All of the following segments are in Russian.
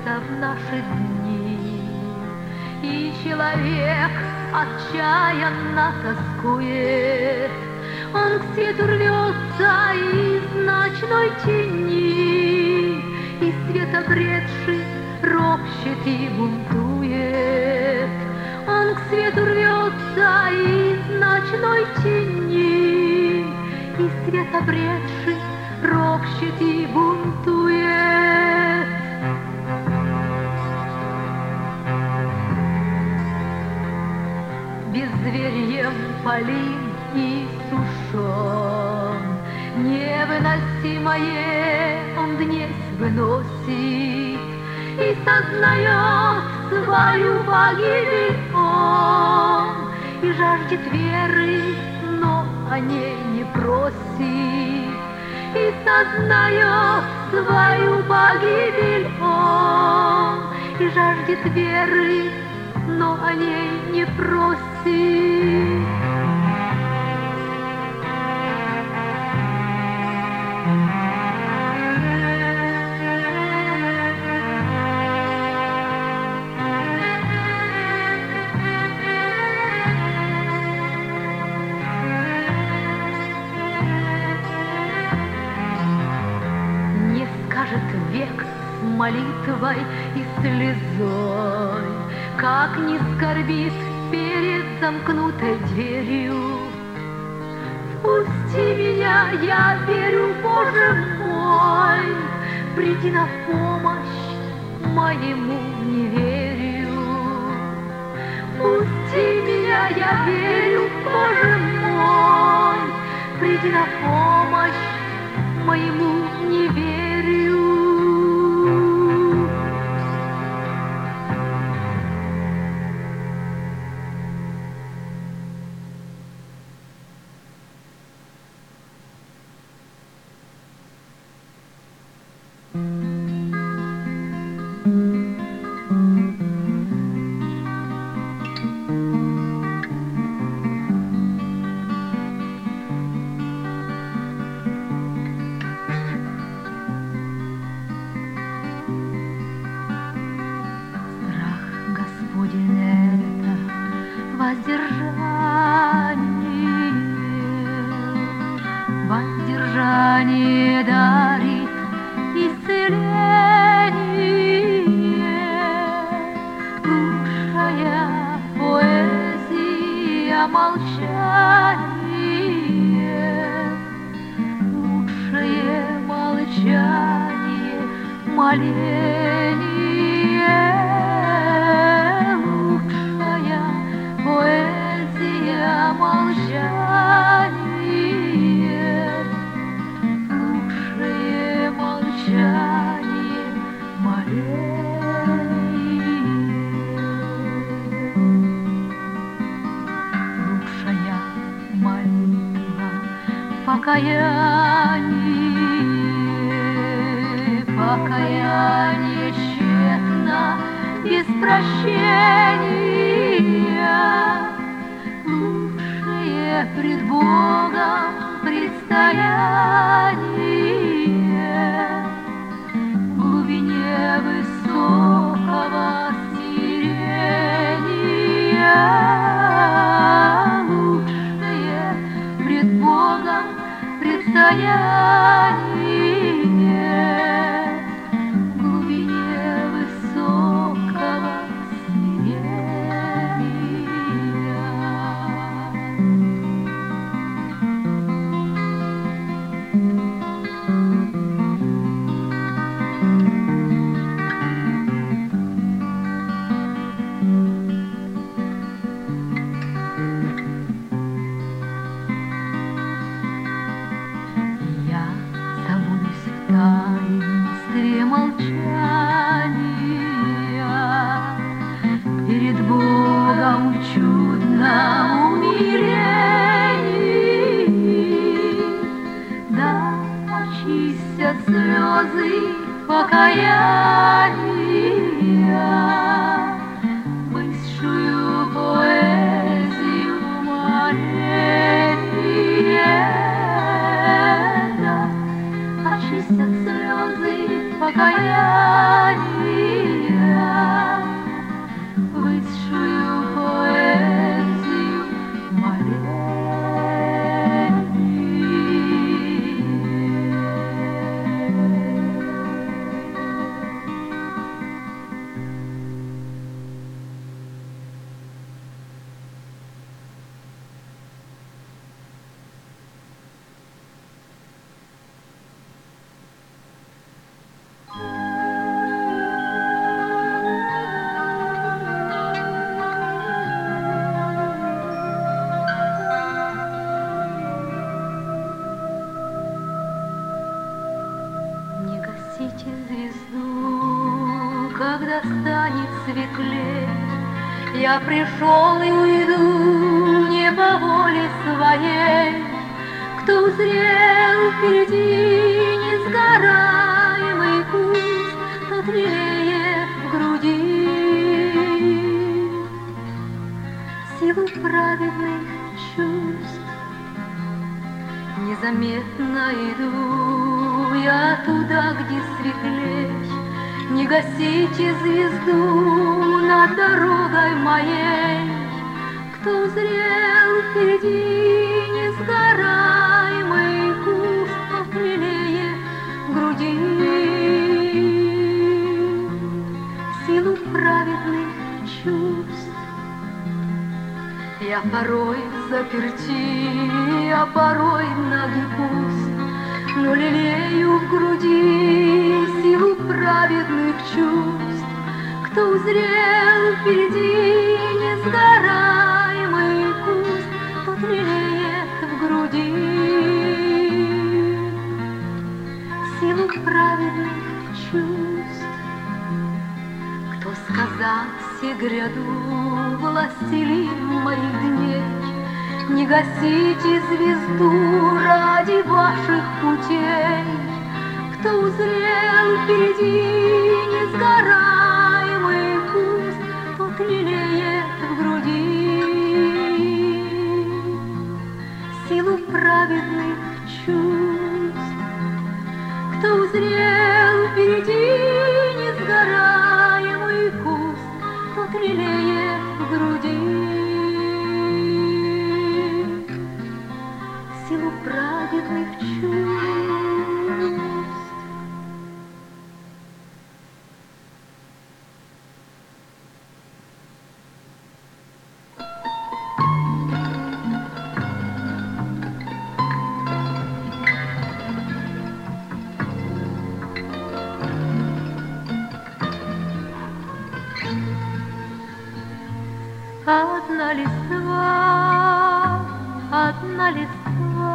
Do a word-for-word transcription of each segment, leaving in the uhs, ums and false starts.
света в наши дни, и человек отчаянно тоскует. Он к свету рвется из ночной тени, и свет обретший ропщет и бунтует. Он к свету рвется из ночной тени, и свет обретший ропщет и бунтует. Беззверьем полин и сушен, невыносимое он днесь выносит, и сознает свою погибель он, и жаждет веры, но о ней не просит, и сознает свою погибель он, и жаждет веры, но о ней не просит. Не скажет век с молитвой и слезой, как не скорбит перед замкнутой дверью. Впусти меня, я верю, Боже мой, приди на помощь моему неверию. Впусти меня, я верю, Боже мой, приди на помощь моему неверию. Воздержание дарит исцеление, лучшая поэзия молчание, лучшее молчание моление, лучшая поэзия молчание. Покаяние, покаяние тщетно, без прощения, лучшее пред Богом предстояние, в глубине высокого смирения, лучшее пред Богом предстояние, в глубине высокого смирения. Таинстве молчания перед Богом в чудном умилении, да очистят слезы покаяния высшую поэзию моления, да очистят слезы покаяния светлей. Я пришел и уйду не по воле своей. Кто узрел впереди несгораемый куст, тот лелеет в груди силу праведных чувств. Незаметно иду я туда, где светлей. Не гасите звезду над дорогой моей. Кто узрел впереди несгораемый куст, тот лелеет в груди силу праведных чувств. Я порой заперти, я порой ноги пуст, но лелею в груди силу праведных чувств. Кто узрел впереди несгораемый куст, тот лелеет в груди силу праведных чувств. Кто сказал все гряду властелин моих дней, не гасите звезду ради ваших путей. Кто узрел впереди несгораемый куст, тот лелеет в груди силу праведных чувств. Кто узрел впереди несгораемый куст, тот лелеет в груди силу праведных чувств. Одна листва, одна листва,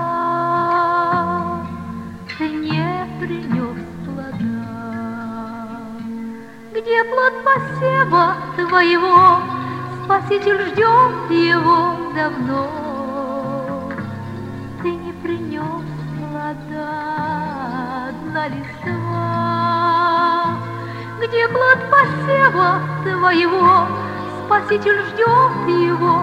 ты не принес плода. Где плод посева твоего? Спаситель ждет его давно. Ты не принес плода, одна листва. Где плод посева твоего? Спаситель ждет его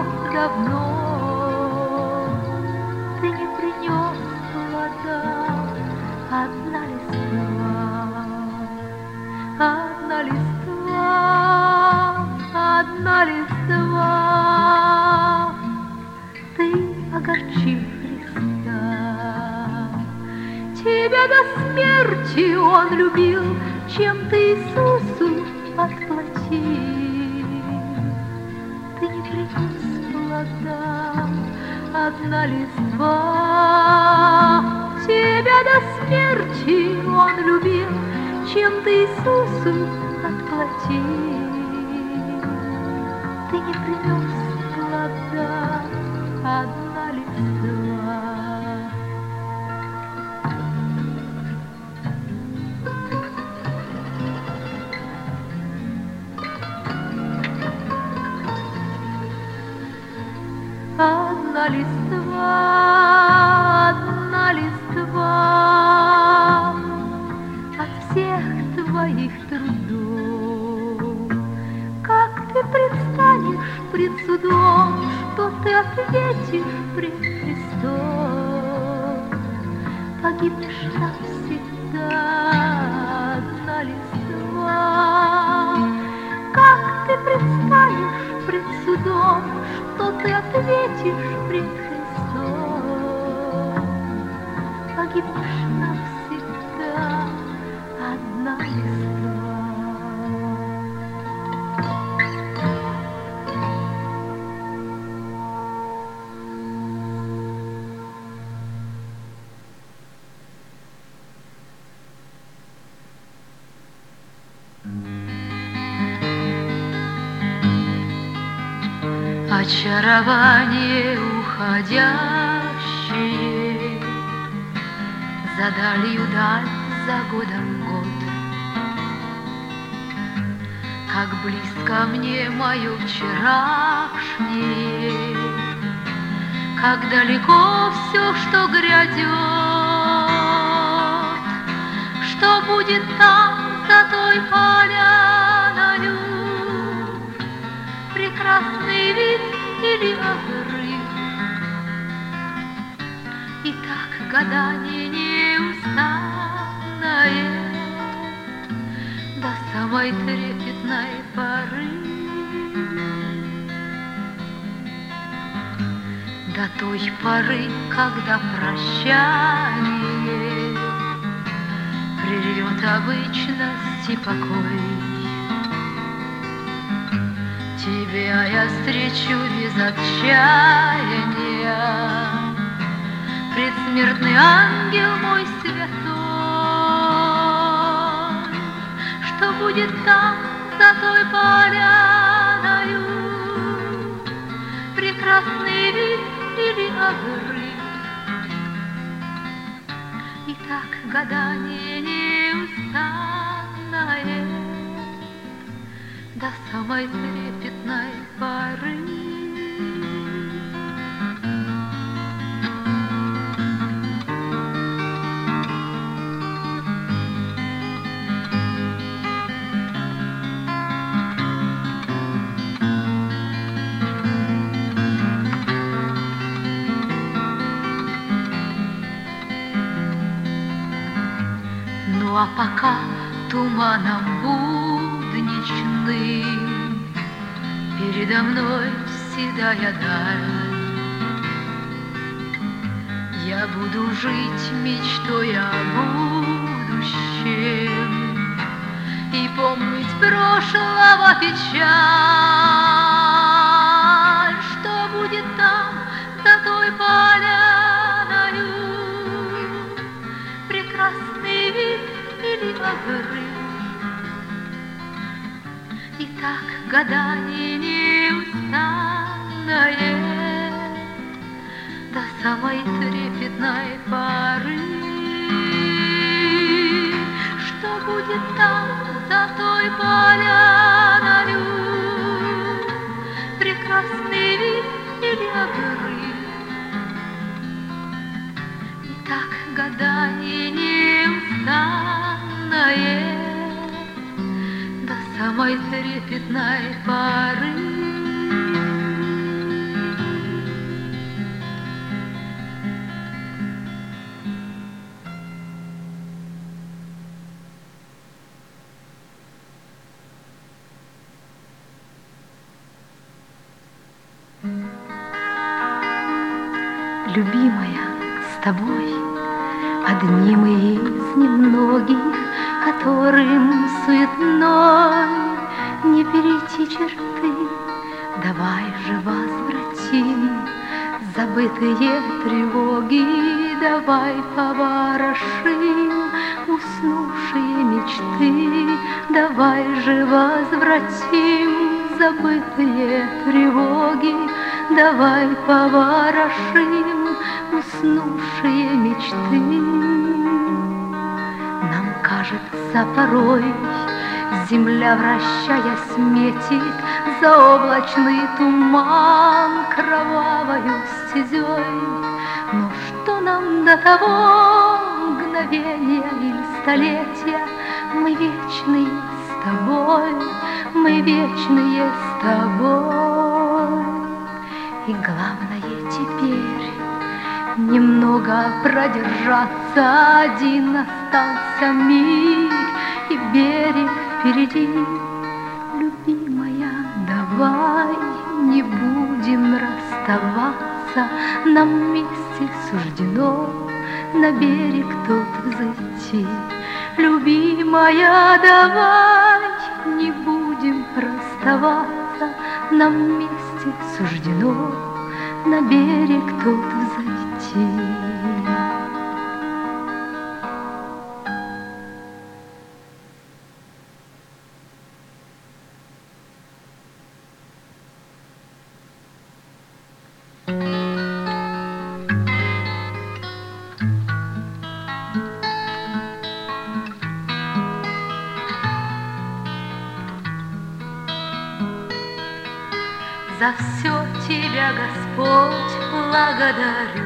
давно. Ты не принес плода, одна листва, одна листва, одна листва. Ты огорчил Христа. Тебя до смерти Он любил, чем ты Иисусу отплатил. Ты не принес плода, одна листва. Тебя до смерти Он любил, чем ты Иисусу отплатил. Ты не принес плода, одна листва. Одна листва, одна листва от всех твоих трудов. Как ты предстанешь пред судом, что ты ответишь пред Христом? Погибнешь навсегда, одна листва. Как ты предстанешь пред судом, что ты ответишь пред Христом? Погибнешь навсегда, одна листва. Очарование уходящее, за далью даль, за годом год. как близко мне мое вчерашнее, как далеко все, что грядет, что будет там за той поляною, прекрасный вид или обрыв. И так гадание неустанное до самой трепетной поры, до той поры, когда прощание прервет обычность и покой. Тебя я встречу без отчаяния, предсмертный ангел мой святой. Что будет там за той поляною, прекрасный вид или обрыв. И так гадание неустанное до самой трепетной поры. Ну а пока туманом будничным передо мной седая даль, я буду жить мечтой о будущем и помнить прошлого печаль. Что будет там за той поляною, прекрасный вид или обрыв. И так гадание неустанное до самой трепетной поры. Что будет там за той поляною, прекрасный вид или обрыв. И так гадание неустанное до самой трепетной поры. Любимая, с тобой одни мы из немногих, которым суетной не перейти черты. Давай же возвратим забытые тревоги, давай поворошим уснувшие мечты. Давай же возвратим забытые тревоги, давай поворошим уснувшие мечты. Нам кажется порой, земля, вращаясь, метит заоблачный туман кровавою стезей. Но что нам до того мгновения или столетия? Мы вечные с тобой, мы вечные с тобой. И главное теперь немного продержаться. Один остался миг и берег впереди. Любимая, давай не будем расставаться. Нам вместе суждено на берег тот зайти. Любимая, давай не будем расставаться. Нам вместе суждено на берег тот взойти. Господь, благодарю.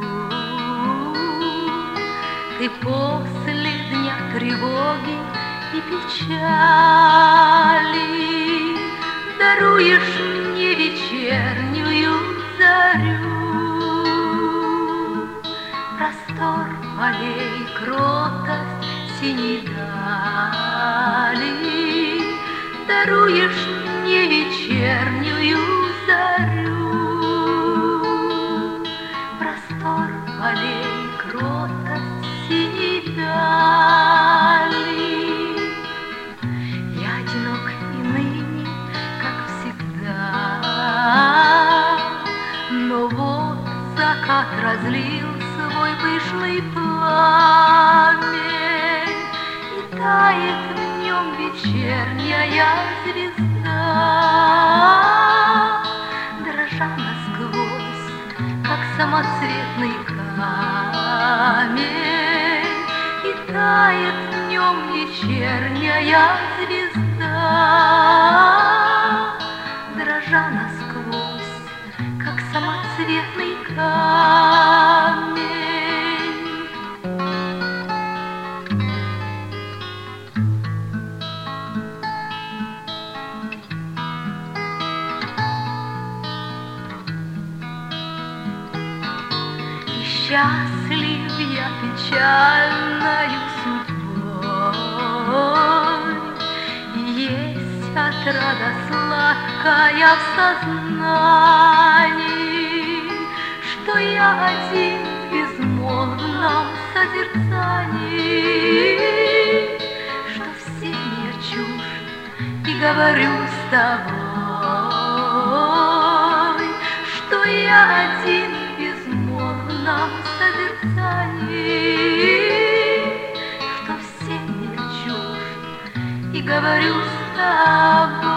Ты после дня тревоги и печали даруешь мне вечернюю зарю. Простор полей, кротость синей дали даруешь мне вечернюю зарю. Простор полей, кротость синей дали. Я одинок и ныне, как всегда, но вот закат разлил свой пышный пламень, и тает в нем вечерняя звезда, дрожа насквозь, как самоцветный камень, и тает в нем вечерняя звезда, дрожа насквозь, как самоцветный камень. Счастлив я печальною судьбой, есть отрада сладкая в сознании, что я один в безмолвном созерцании, что все мне чужд и говорю с тобой, что я один в безмолвном созерцании, что все мне чужд и говорю с тобой.